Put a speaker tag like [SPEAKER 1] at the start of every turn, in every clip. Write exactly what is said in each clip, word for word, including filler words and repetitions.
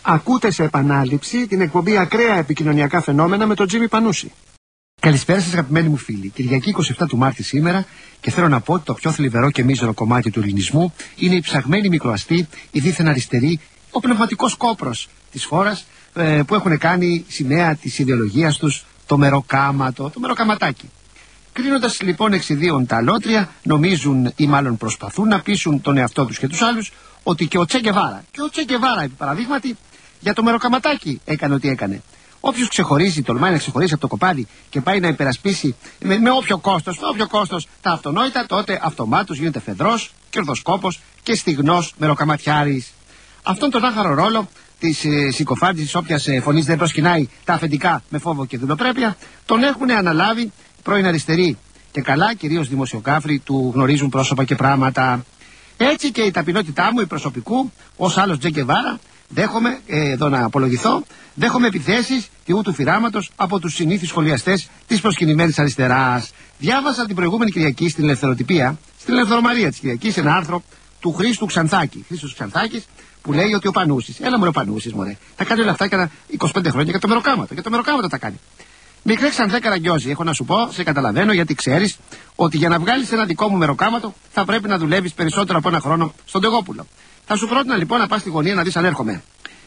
[SPEAKER 1] Ακούτε σε επανάληψη την εκπομπή Ακραία Επικοινωνιακά Φαινόμενα με τον Τζίμι Πανούση. Καλησπέρα σας αγαπημένοι μου φίλοι. Κυριακή εικοστή εβδόμη του Μάρτη σήμερα και θέλω να πω ότι το πιο θλιβερό και μίζερο κομμάτι του ελληνισμού είναι η ψαγμένη μικροαστή, η δίθεν αριστερή, ο πνευματικός κόπρος της χώρας ε, που έχουν κάνει σημαία της ιδεολογίας τους το μεροκάματο, το μεροκαματάκι. Κρίνοντας λοιπόν εξ ιδίων τα αλότρια, νομίζουν ή μάλλον προσπαθούν να πείσουν τον εαυτό τους και τους άλλους ότι και ο Τσε Γκεβάρα, και ο Τσε Γκεβάρα επί παραδείγματι, για το μεροκαματάκι έκανε ό,τι έκανε. Όποιος ξεχωρίζει, τολμάει να ξεχωρίσει από το κοπάδι και πάει να υπερασπίσει με, με όποιο κόστος, με όποιο κόστος τα αυτονόητα, τότε αυτομάτως γίνεται φεδρός, κερδοσκόπος και στιγνός μεροκαματιάρης. Αυτόν τον άχαρο ρόλο της ε, συκοφάντησης, όποιας ε, φωνής δεν προσκυνάει τα αφεντικά με φόβο και δουλοπρέπεια, τον έχουν αναλάβει πρώην αριστεροί και καλά, κυρίως δημοσιογράφοι του γνωρίζουν πρόσωπα και πράγματα. Έτσι και η ταπεινότητά μου, η προσωπικού, ως άλλος Τσε Γκεβάρα, δέχομαι, ε, εδώ να απολογηθώ, δέχομαι επιθέσεις τιού του φυράματος από τους συνήθεις σχολιαστές της προσκυνημένης αριστεράς. Διάβασα την προηγούμενη Κυριακή στην Ελευθεροτυπία, στην Ελευθερομαρία της Κυριακής, ένα άρθρο του Χρήστου Ξανθάκη. Χρήστος Ξανθάκης, που λέει ότι ο Πανούσης, έλα μωρέ ο Πανούσης, μωρέ, θα κάνει όλα αυτά για είκοσι πέντε χρόνια για το μεροκάματο. Για το μεροκάματο τα κάνει. Μικρέ Ξανθέ Καραγκιόζη, έχω να σου πω, σε καταλαβαίνω γιατί ξέρεις ότι για να βγάλεις ένα δικό μου μεροκάματο θα πρέπει να δουλεύεις περισσότερο από ένα χρόνο στον Τεγόπουλο. Θα σου πρότεινα λοιπόν να πας στη γωνία να δεις αν έρχομαι.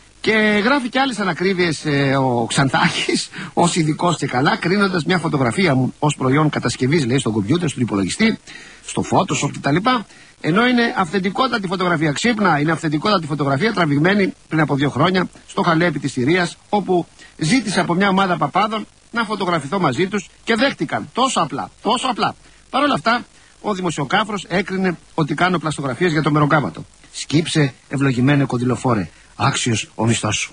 [SPEAKER 1] Και γράφει και άλλες ανακρίβειες ε, ο Ξανθάκης, ως ειδικός και καλά, κρίνοντας μια φωτογραφία μου ως προϊόν κατασκευής, λέει, στον κομπιούτερ, στον υπολογιστή, στο Photoshop κτλ. Ενώ είναι αυθεντικότατη φωτογραφία, ξύπνα, είναι αυθεντικότατη φωτογραφία τραβηγμένη πριν από δύο χρόνια στο Χαλέπι της Συρίας, όπου ζήτησε από μια ομάδα παπάδων να φωτογραφηθώ μαζί τους και δέχτηκαν. Τόσο απλά, τόσο απλά. Παρ' όλα αυτά, ο δημοσιοκάφρος έκρινε ότι κάνω πλαστογραφίες για το μεροκάματο. Σκύψε, ευλογημένε κοντιλοφόρε, άξιος ο μισθός σου.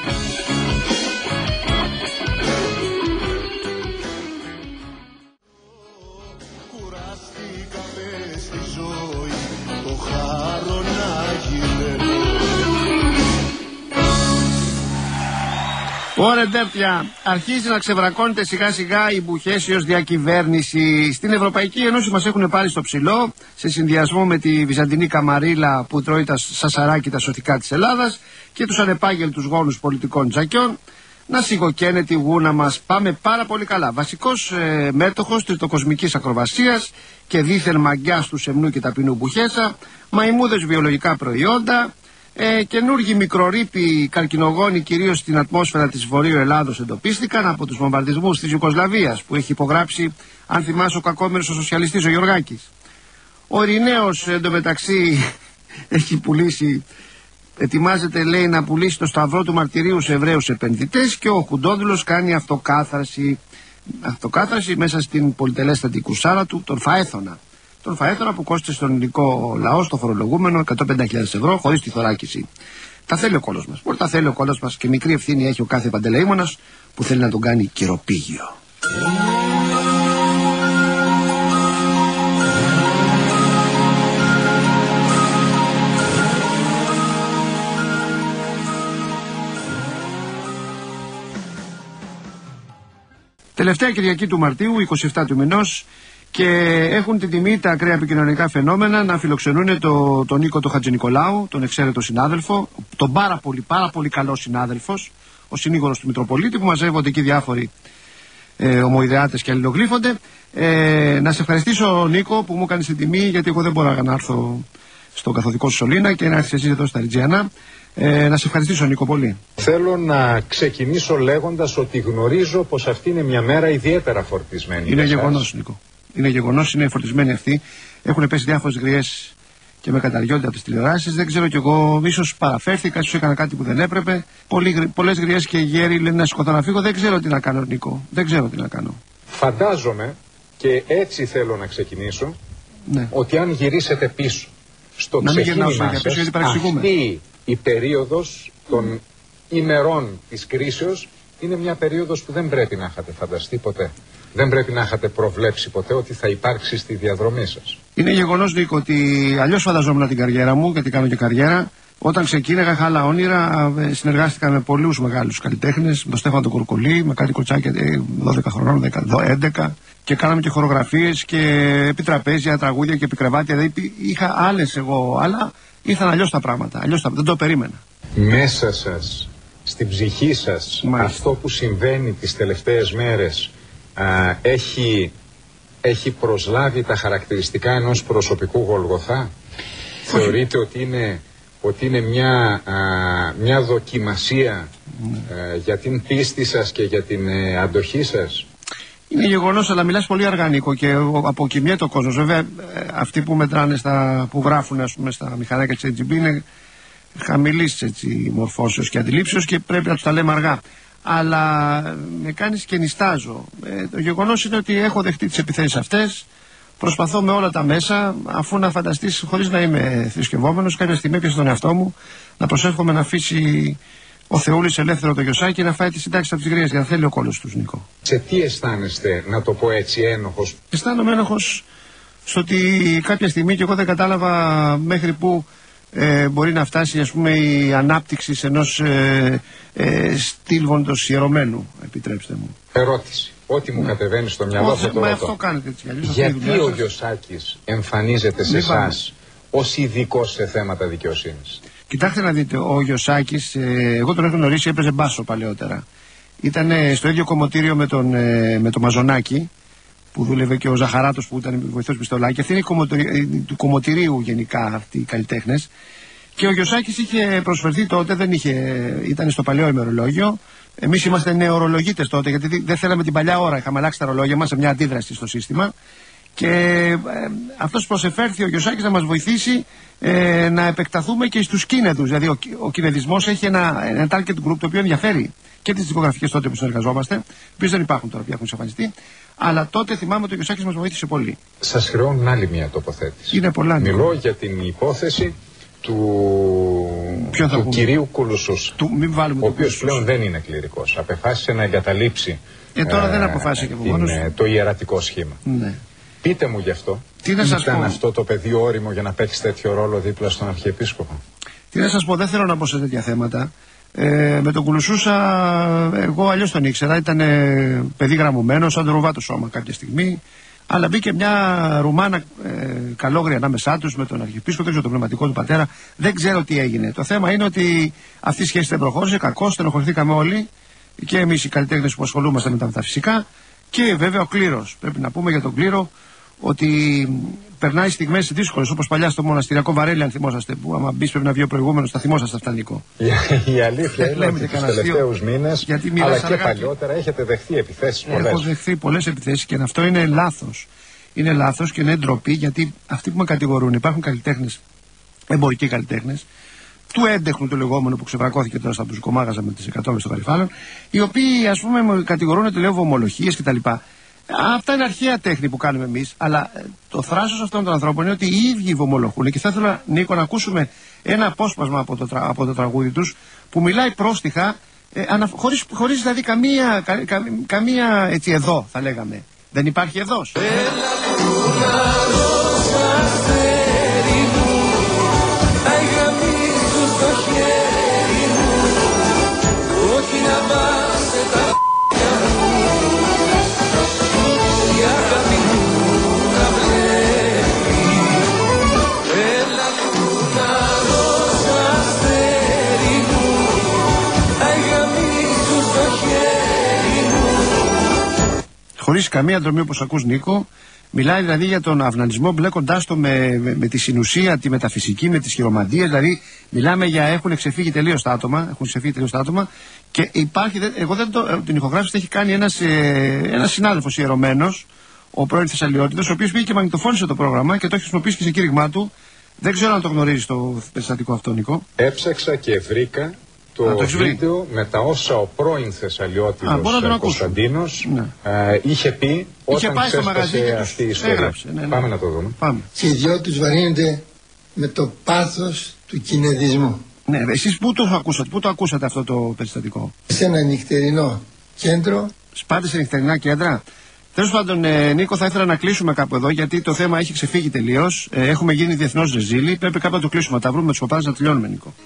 [SPEAKER 1] Ωραία ντέπια, αρχίζει να ξεβρακώνεται σιγά σιγά η μπουχέσιος διακυβέρνηση. Στην Ευρωπαϊκή Ένωση μας έχουν πάρει στο ψηλό, σε συνδυασμό με τη βυζαντινή καμαρίλα που τρώει τα σασαράκι τα σωθικά της Ελλάδας και τους ανεπάγγελτους γόνους πολιτικών τζακιών, να σιγοκαίνε τη γούνα μας. Πάμε πάρα πολύ καλά. Βασικός ε, μέτοχος τριτοκοσμικής ακροβασίας και δίθεν μαγκιάς του σεμνού και ταπεινού μπουχέσα, μαϊμούδες βιολογικά προϊόντα, Ε, καινούργιοι μικρορρίποι καρκινογόνοι κυρίως στην ατμόσφαιρα της Βορείου Ελλάδος εντοπίστηκαν από τους βομβαρδισμούς της Ιουγκοσλαβίας που έχει υπογράψει, αν θυμάσαι, ο κακόμερος ο σοσιαλιστής ο Γιωργάκης. Ο Ειρηναίος εντωμεταξύ έχει πουλήσει, ετοιμάζεται λέει να πουλήσει το σταυρό του μαρτυρίου σε Εβραίους επενδυτές και ο Χουντόδουλος κάνει αυτοκάθαρση, αυτοκάθαρση μέσα στην πολυτελέστατη κουσάρα του, τον Φαέθωνα. Τον Φαέθωνα που κόστησε στον ελληνικό λαό, στο φορολογούμενο, εκατόν πενήντα χιλιάδες ευρώ χωρίς τη θωράκιση. Τα θέλει ο κόλος μας. Μπορεί τα θέλει ο κόλος μας και μικρή ευθύνη έχει ο κάθε παντελεήμονας που θέλει να τον κάνει κυροπήγιο. Τελευταία Κυριακή του Μαρτίου, εικοστή εβδόμη του μηνός, και έχουν την τιμή τα ακραία επικοινωνικά φαινόμενα να φιλοξενούν το, τον Νίκο τον Χατζηνικολάου, τον εξαίρετο συνάδελφο, τον πάρα πολύ πάρα πολύ καλό συνάδελφος, ο συνήγορος του Μητροπολίτη, που μαζεύονται εκεί διάφοροι ε, ομοειδεάτες και αλληλογλύφονται. Ε, να σε ευχαριστήσω, Νίκο, που μου έκανες την τιμή, γιατί εγώ δεν μπορώ να έρθω στο καθοδικό σου Σωλήνα και να έρθεις εσύ εδώ στα Ριτζιανά. Ε, να σε ευχαριστήσω, Νίκο, πολύ.
[SPEAKER 2] Θέλω να ξεκινήσω λέγοντας ότι γνωρίζω πως αυτή είναι μια μέρα ιδιαίτερα φορτισμένη.
[SPEAKER 1] Είναι γεγονός, Νίκο. Είναι γεγονός, είναι φορτισμένοι αυτοί. Έχουν πέσει διάφορες γριές και με καταργιόνται από τις τηλεοράσεις. Δεν ξέρω κι εγώ, ίσως παραφέρθηκα, ίσως έκανα κάτι που δεν έπρεπε. Πολλές γριές και γέροι λένε να σηκωθώ να φύγω. Δεν ξέρω τι να κάνω, Νίκο. Δεν ξέρω τι να κάνω.
[SPEAKER 2] Φαντάζομαι, και έτσι θέλω να ξεκινήσω, ναι, ότι αν γυρίσετε πίσω στο
[SPEAKER 1] να
[SPEAKER 2] ξεκίνημά σας, αυτή η περίοδος των ημερών της κρίσεως είναι μια περίοδος που δεν πρέπει να είχατε φανταστεί ποτέ. Δεν πρέπει να είχατε προβλέψει ποτέ ότι θα υπάρξει στη διαδρομή σας.
[SPEAKER 1] Είναι γεγονός, Νίκο, ότι αλλιώς φανταζόμουν την καριέρα μου, γιατί κάνω και καριέρα. Όταν ξεκίνησα, είχα άλλα όνειρα. Συνεργάστηκα με πολλούς μεγάλους καλλιτέχνες, με τον Στέφανο τον Κορκολί, με κάτι κοτσάκια δώδεκα χρονών, έντεκα. Και κάναμε και χορογραφίες και επιτραπέζια, τραγούδια και επικρεβάτια. Δηλαδή είχα άλλες εγώ, αλλά ήρθαν αλλιώς τα πράγματα. Αλλιώς τα... δεν το περίμενα.
[SPEAKER 2] Μέσα σας στην ψυχή σας, μάλιστα, αυτό που συμβαίνει τις τελευταίες μέρες α, έχει, έχει προσλάβει τα χαρακτηριστικά ενός προσωπικού Γολγοθά? Θεωρείτε ότι είναι, ότι είναι μια, α, μια δοκιμασία α, για την πίστη σας και για την ε, αντοχή σας?
[SPEAKER 1] Είναι γεγονός, αλλά μιλάς πολύ αργά, Νίκο, και αποκοιμιέται ο κόσμος. Βέβαια, αυτοί που μετράνε, στα, που γράφουν, ας πούμε, στα μηχανάκια της έιτς τζι μπι είναι χαμηλής έτσι μορφώσεως και αντιλήψεως και πρέπει να τους τα λέμε αργά. Αλλά με κάνεις και νιστάζω. Ε, το γεγονός είναι ότι έχω δεχτεί τις επιθέσεις αυτές. Προσπαθώ με όλα τα μέσα, αφού να φανταστείς, χωρίς να είμαι θρησκευόμενος, κάποια στιγμή έπιασα τον εαυτό μου να προσεύχομαι να αφήσει ο Θεούλης ελεύθερο το Γιωσάκη να φάει τη συντάξη από τις γρίες, για να θέλει ο κόλος τους, Νίκο.
[SPEAKER 2] Σε τι αισθάνεστε, να το πω έτσι, ένοχος?
[SPEAKER 1] Αισθάνομαι ένοχος στο ότι κάποια στιγμή και εγώ δεν κατάλαβα μέχρι που ε, μπορεί να φτάσει, ας πούμε, η ανάπτυξη ενός ε, ε, στήλβοντος ιερωμένου, επιτρέψτε μου.
[SPEAKER 2] Ερώτηση. Ό,τι μου ναι. κατεβαίνει στο μυαλό αυτό το ρωτώ.
[SPEAKER 1] Αυτό κάνετε έτσι, αλλιώς,
[SPEAKER 2] γιατί ο Γιωσάκης εμφανίζεται σε εσάς ως ειδικός σε θέματα δικαιοσύνης?
[SPEAKER 1] Κοιτάξτε να δείτε, ο Γιωσάκης, ε, εγώ τον έχω γνωρίσει, έπαιζε μπάσο παλαιότερα. Ήταν ε, στο ίδιο κομμωτήριο με τον, ε, με τον Μαζονάκη, που δούλευε, και ο Ζαχαράτος που ήταν βοηθός Πιστολάκη. Αυτή είναι η κομμωτηρι... ε, του κομμωτηρίου γενικά αυτοί οι καλλιτέχνες. Και ο Γιωσάκης είχε προσφερθεί τότε, δεν είχε, ήταν στο παλαιό ημερολόγιο. Εμείς είμαστε νεορολογίτες τότε, γιατί δεν θέλαμε την παλιά ώρα. Είχαμε αλλάξει τα ρολόγια μας σε μια αντίδραση στο σύστημα. Και ε, αυτός προσεφέρθη ο Γιωσάκης να μας βοηθήσει ε, να επεκταθούμε και στους κίνεδους. Δηλαδή ο, ο κινεδισμός έχει ένα, ένα target group το οποίο ενδιαφέρει και τις δικογραφικές τότε που συνεργαζόμαστε, οι οποίες δεν υπάρχουν τώρα, που έχουν εξαφανιστεί. Αλλά τότε θυμάμαι ότι ο Γιωσάκης μας βοήθησε πολύ.
[SPEAKER 2] Σας χρεώνουν άλλη μια τοποθέτηση.
[SPEAKER 1] Είναι πολλά.
[SPEAKER 2] Μιλώ για την υπόθεση του, του κυρίου Κουλουσούσα, ο οποίος πλέον δεν είναι κληρικός. Απεφάσισε να εγκαταλείψει
[SPEAKER 1] ε, τώρα ε, δεν αποφάσισε και μόνος.
[SPEAKER 2] Ε, το ιερατικό σχήμα.
[SPEAKER 1] Ναι.
[SPEAKER 2] Πείτε μου γι' αυτό.
[SPEAKER 1] Τι να σας
[SPEAKER 2] Ήταν
[SPEAKER 1] πω.
[SPEAKER 2] αυτό το παιδί όριμο για να παίξει τέτοιο ρόλο δίπλα στον Αρχιεπίσκοπο?
[SPEAKER 1] Τι να σας πω, δεν θέλω να πω σε τέτοια θέματα. Ε, με τον Κουλουσούσα, εγώ αλλιώς τον ήξερα. Ήταν ε, παιδί γραμμωμένο, σαν το ρουβάτο σώμα κάποια στιγμή. Αλλά μπήκε μια Ρουμάνα ε, καλόγρια ανάμεσά τους με τον Αρχιεπίσκοπο, δεν ξέρω τον πνευματικό του πατέρα. Δεν ξέρω τι έγινε. Το θέμα είναι ότι αυτή η σχέση δεν προχώρησε. Κακώς, στενοχωρηθήκαμε όλοι. Και εμείς οι καλλιτέχνες που ασχολούμαστε με τα μεταφυσικά. Και βέβαια ο κλήρος. Πρέπει να πούμε για τον κλήρο ότι περνάει στιγμές δύσκολες, όπως παλιά στο μοναστηριακό Βαρέλι, αν θυμόσαστε, που άμα μπεις πρέπει να βγει ο προηγούμενος, θα θυμόσαστε αυτά, Νίκο.
[SPEAKER 2] Η αλήθεια είναι ότι τους τελευταίους μήνες, αλλά και παλιότερα, έχετε δεχθεί επιθέσεις πολλές.
[SPEAKER 1] Έχω δεχθεί πολλές επιθέσεις και αυτό είναι λάθος. Είναι λάθος και είναι ντροπή, γιατί αυτοί που με κατηγορούν, υπάρχουν καλλιτέχνες, εμπορικοί καλλιτέχνες, του έντεχνου του λεγόμενου που ξεβρακώθηκε τώρα στα μπουζουκομάγαζα με τις εκατόμβες των Γαριφάλων, οι οποίοι, ας πούμε, με κατηγορούν ότι λέω βομολογίες κτλ. Αυτά είναι αρχαία τέχνη που κάνουμε εμείς, αλλά το θράσος αυτών των ανθρώπων είναι ότι οι ίδιοι βομολογούν. Και θα ήθελα, Νίκο, να ακούσουμε ένα απόσπασμα από το, τρα, από το τραγούδι τους που μιλάει πρόστιχα, ε, ανα, χωρίς, χωρίς δηλαδή καμία, κα, κα, καμία έτσι εδώ, θα λέγαμε. Δεν υπάρχει εδώς. Χωρίς καμία ντρομή, όπως ακούς, Νίκο. Μιλάει δηλαδή για τον αυνανισμό, μπλέκοντάς το με, με, με τη συνουσία, τη μεταφυσική, με τις χειρομαντίες. Δηλαδή μιλάμε για έχουν ξεφύγει τελείως τα άτομα. Έχουν ξεφύγει τελείως τα άτομα. Και υπάρχει, εγώ δεν το, την ηχογράφηση έχει κάνει ένας, ε, ένας συνάδελφος ιερωμένος, ο πρώην Θεσσαλιώτηδος, ο οποίος πήγε και μαγνητοφώνησε το πρόγραμμα και το έχει χρησιμοποιήσει και σε κήρυγμά του. Δεν ξέρω αν το γνωρίζει το περιστατικό αυτό, Νικό.
[SPEAKER 2] Έψαξα και βρήκα το, Α, το βίντεο με τα όσα ο πρώην Θεσσαλιώτηδος Κωνσταντίνος ναι. ε, είχε πει
[SPEAKER 1] είχε
[SPEAKER 2] όταν ξέσπασε αυτή η ιστορία.
[SPEAKER 1] Έγραψε, ναι, ναι.
[SPEAKER 2] Πάμε να το δούμε.
[SPEAKER 1] Πάμε.
[SPEAKER 3] Και οι δυο τους βαρύνονται με το πάθος του κινεδισμού.
[SPEAKER 1] Ναι, εσείς πού το ακούσατε, πού το ακούσατε αυτό το περιστατικό?
[SPEAKER 3] Σε ένα νυχτερινό κέντρο.
[SPEAKER 1] Σπάτε σε νυχτερινά κέντρα. Τέλος πάντων, ε, Νίκο, θα ήθελα να κλείσουμε κάπου εδώ, γιατί το θέμα έχει ξεφύγει τελείως. Ε, έχουμε γίνει διεθνώς ρεζίλοι. Πρέπει κάπου να το κλείσουμε. Τα βρούμε με τους παπάδες να τελειώνουμε, Νίκο.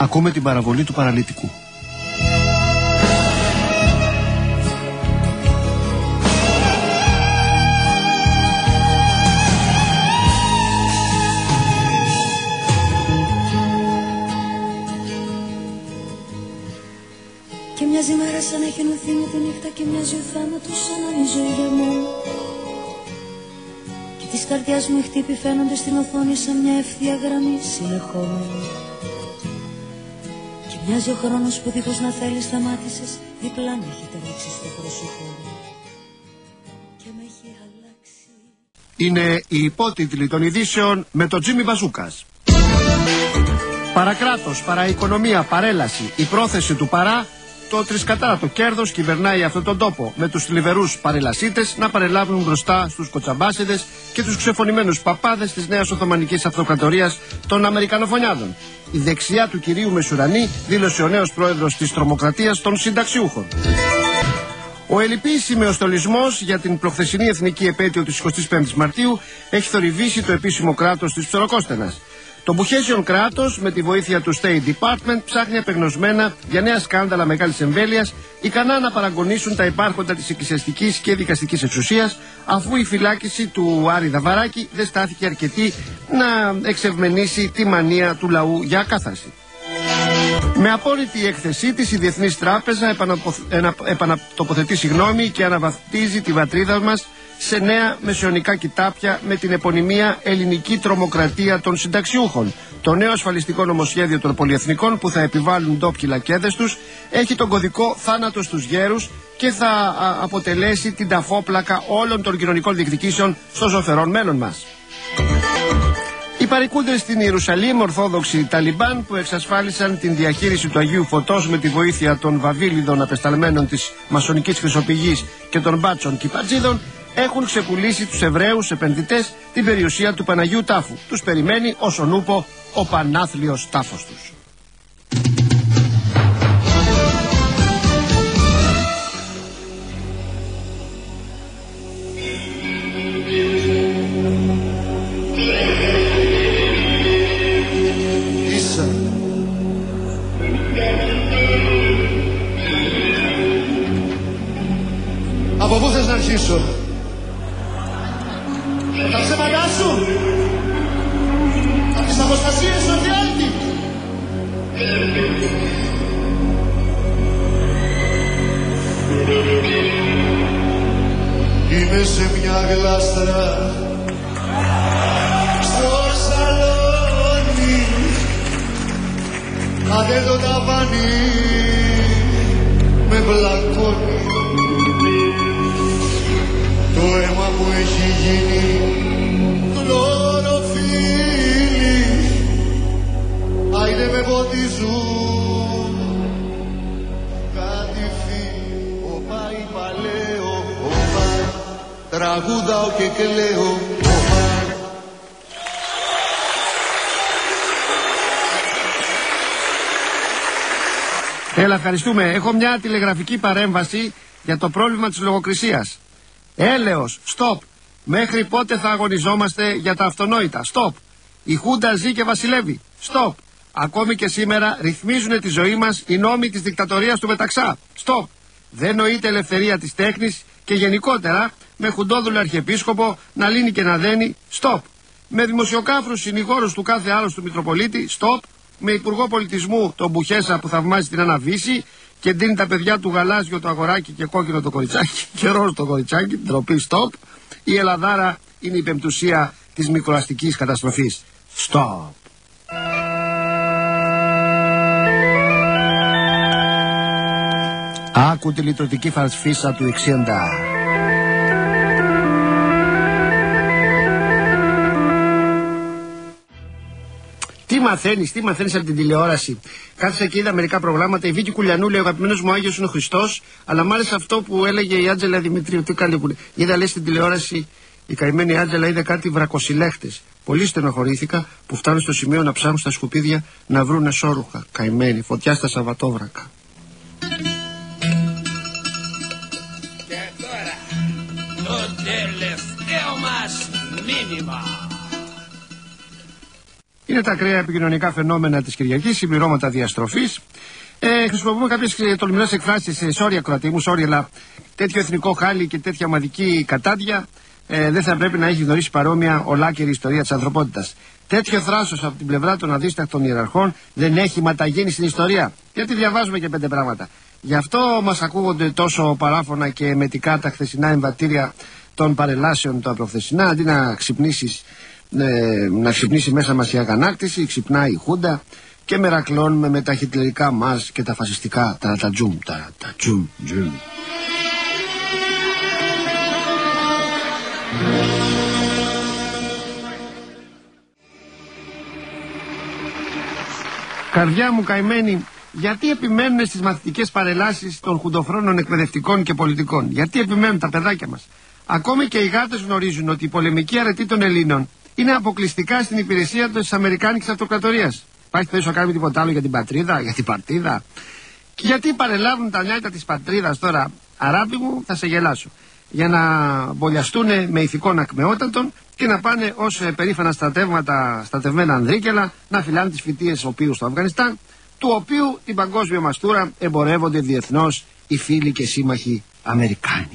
[SPEAKER 1] Ακούμε την παραβολή του παραλυτικού.
[SPEAKER 4] Και μοιάζει μέρα σαν να έχει ενωθεί με τη νύχτα και μοιάζει ο θάνατος σαν να είναι η ζωή για μου. Και της καρδιάς μου οι χτύποι φαίνονται στην οθόνη σαν μια ευθεία γραμμή συνεχόμενη. Και μοιάζει ο χρόνος που δίχως να θέλεις σταμάτησες, διπλά με έχει τρέξει στο πρόσωπό μου και με έχει αλλάξει.
[SPEAKER 1] Είναι οι υπότιτλοι των ειδήσεων με τον Τζίμι Μπαζούκας. Παρακράτος, παραοικονομία, παρέλαση, η πρόθεση του παρά. Το τρισκατάρατο κέρδος κυβερνάει αυτόν τον τόπο, με τους θλιβερούς παρελασίτες να παρελάβουν μπροστά στους κοτσαμπάσιδες και τους ξεφωνημένους παπάδες της νέας Οθωμανικής Αυτοκρατορίας των Αμερικανοφωνιάδων. Η δεξιά του κυρίου Μεσουρανή, δήλωσε ο νέος πρόεδρος της τρομοκρατίας των συνταξιούχων. Ο ελλειπής σημεοστολισμός για την προχθεσινή εθνική επέτειο της εικοστής πέμπτης Μαρτίου έχει θορυβήσει το επίσημο κράτος της Ψωροκόστενας. Το Μπουχέσιον κράτος, με τη βοήθεια του State Department, ψάχνει απεγνωσμένα για νέα σκάνδαλα μεγάλης εμβέλειας, ικανά να παραγωνίσουν τα υπάρχοντα της εκκλησιαστικής και δικαστικής εξουσίας, αφού η φυλάκιση του Άρη Δαβαράκη δεν στάθηκε αρκετή να εξευμενήσει τη μανία του λαού για ακάθαρση. Με απόλυτη έκθεσή της, η Διεθνής Τράπεζα επανατοποθετεί συγγνώμη και αναβαθμίζει τη πατρίδα μας σε νέα μεσαιωνικά κοιτάπια με την επωνυμία Ελληνική Τρομοκρατία των Συνταξιούχων. Το νέο ασφαλιστικό νομοσχέδιο των πολυεθνικών που θα επιβάλλουν ντόπιοι λακέδες τους έχει τον κωδικό θάνατο στους γέρους και θα α, αποτελέσει την ταφόπλακα όλων των κοινωνικών διεκδικήσεων στο ζωφερόν μέλλον μας. Οι παρικούντες στην Ιερουσαλήμ, Ορθόδοξοι Ταλιμπάν, που εξασφάλισαν την διαχείριση του Αγίου Φωτός με τη βοήθεια των βαβίλιδων απεσταλμένων της Μασονικής Χρυσοπηγής και των μπάτσων Κυπατζίδων, έχουν ξεπουλήσει τους Εβραίους επενδυτές την περιουσία του Παναγίου Τάφου. Τους περιμένει όσον ούπο ο πανάθλιος τάφος τους.
[SPEAKER 3] Ίσα. Από πού θες να αρχίσω? Τα ψέματά σου, από τις αποστασίες στο διάλτη. Είμαι σε μια γλάστρα στο σαλόνι, αν το ταβάνι με βλακώνει. Το αίμα μου έχει γίνει χλωροφύλλι, άιντε με ποτίζουν κάτι φύλλι. Οπα είπα λέω, οπα τραγούδαω και κλαίω, οπα.
[SPEAKER 1] Έλα, ευχαριστούμε. Έχω μια τηλεγραφική παρέμβαση για το πρόβλημα της λογοκρισίας. Έλεος, stop. Μέχρι πότε θα αγωνιζόμαστε για τα αυτονόητα? Stop. Η Χούντα ζει και βασιλεύει. Stop. Ακόμη και σήμερα ρυθμίζουν τη ζωή μας οι νόμοι της δικτατορίας του Μεταξά. Stop. Δεν νοείται ελευθερία της τέχνης και γενικότερα με χουντόδουλο αρχιεπίσκοπο να λύνει και να δένει. Stop. Με δημοσιοκάφρους συνηγόρους του κάθε άλλος του Μητροπολίτη. Stop. Με υπουργό πολιτισμού τον Μπουχέσα που θαυμάζει την αναβίση και δίνει τα παιδιά του γαλάζιο το αγοράκι και κόκκινο το κοριτσάκι και ροζ το κοριτσάκι, ντροπή, stop. Η Ελλαδάρα είναι η πεμπτουσία της μικροαστικής καταστροφής. Stop. Άκου τη λιτρωτική φαρσφίσα του εξήντα. Τι μαθαίνεις, τι μαθαίνεις από την τηλεόραση? Κάθισα και είδα μερικά προγράμματα. Η Βίκη Κουλιανού λέει: ο αγαπημένος μου Άγιος είναι ο Χριστός. Αλλά μ' άρεσε αυτό που έλεγε η Άντζελα Δημητρίου. Τι καλή που λέει. Είδα, λέει, στην τηλεόραση η καημένη Άντζελα είδε κάτι βρακοσυλλέχτες. Πολύ στενοχωρήθηκα που φτάνουν στο σημείο να ψάχνουν στα σκουπίδια να βρούνε σόρουχα. Καημένη, φωτιά στα Σαββατόβρακα.
[SPEAKER 5] Και τώρα το τελευταίο μας μήνυμα.
[SPEAKER 1] Είναι τα ακραία επικοινωνικά φαινόμενα της Κυριακής, συμπληρώματα διαστροφής. Ε, χρησιμοποιούμε κάποιες τολμηρές εκφράσεις. Sorry, ακροατή μου, sorry, αλλά τέτοιο εθνικό χάλι και τέτοια ομαδική κατάδια ε, δεν θα πρέπει να έχει γνωρίσει παρόμοια ολάκερη ιστορία της ανθρωπότητας. Τέτοιο θράσος από την πλευρά των αδίστακτων ιεραρχών δεν έχει ματαγίνει στην ιστορία. Γιατί διαβάζουμε και πέντε πράγματα. Γι' αυτό μας ακούγονται τόσο παράφωνα και εμετικά τα χθεσινά εμβατήρια των παρελάσεων τα προχθεσινά. Αντί να ξυπνήσεις, ε, να ξυπνήσει μέσα μας η αγανάκτηση, ξυπνάει η Χούντα και μερακλώνουμε με τα χιτλερικά μας και τα φασιστικά τα, τα τζουμ, τα, τα τζουμ, τζουμ. Καρδιά μου καημένη, γιατί επιμένουν στις μαθητικές παρελάσεις των χουντοφρόνων εκπαιδευτικών και πολιτικών? Γιατί επιμένουν τα παιδάκια μας? Ακόμη και οι γάτες γνωρίζουν ότι η πολεμική αρετή των Ελλήνων είναι αποκλειστικά στην υπηρεσία της Αμερικάνικης Αυτοκρατορίας. Υπάρχει θέση να κάνουμε τίποτα άλλο για την πατρίδα, για την παρτίδα? Και γιατί παρελάβουν τα νιάτα της πατρίδας τώρα, αράπη μου, θα σε γελάσω. Για να μπολιαστούν με ηθικών ακμεότατων και να πάνε ως περήφανα στρατεύματα, στρατευμένα ανδρίκελα, να φυλάνε τις φοιτίες οποίου στο Αφγανιστάν, του οποίου την παγκόσμια μαστούρα εμπορεύονται διεθνώς οι φίλοι και σύμμαχοι Αμερικάνοι.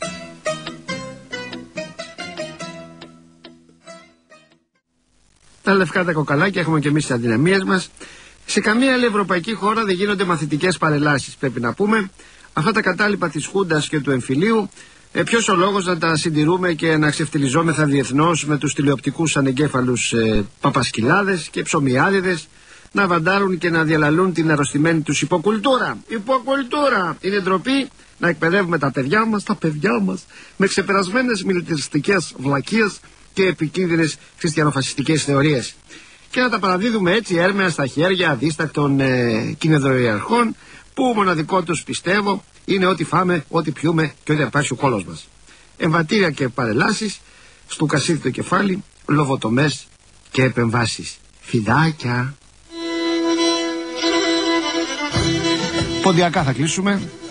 [SPEAKER 1] Τα λευκά τα κοκαλάκια έχουμε και εμείς τις αδυναμίες μας. Σε καμία άλλη ευρωπαϊκή χώρα δεν γίνονται μαθητικές παρελάσεις, πρέπει να πούμε. Αυτά τα κατάλοιπα της Χούντας και του εμφυλίου, ε, ποιος ο λόγος να τα συντηρούμε και να ξεφτιλιζόμεθα διεθνώς με τους τηλεοπτικούς ανεγκέφαλους ε, παπασκυλάδες και ψωμιάδιδες να βαντάρουν και να διαλαλούν την αρρωστημένη τους υποκουλτούρα. Υποκουλτούρα! Είναι ντροπή να εκπαιδεύουμε τα παιδιά μας, τα παιδιά μας, με ξεπερασμένες μιλιταριστικές βλακίες και επικίνδυνες χριστιανοφασιστικές θεωρίες. Και να τα παραδίδουμε έτσι έρμεα στα χέρια αδίστακτων ε, κινεδροϊαρχών, που μοναδικό τους, πιστεύω, είναι ό,τι φάμε, ό,τι πιούμε και ό,τι αρπάσει ο κόλος μας. Εμβατήρια και παρελάσεις, στου κασίδι το κεφάλι, λοβοτομές και επεμβάσεις. Φιδάκια. Ποντιακά θα κλείσουμε.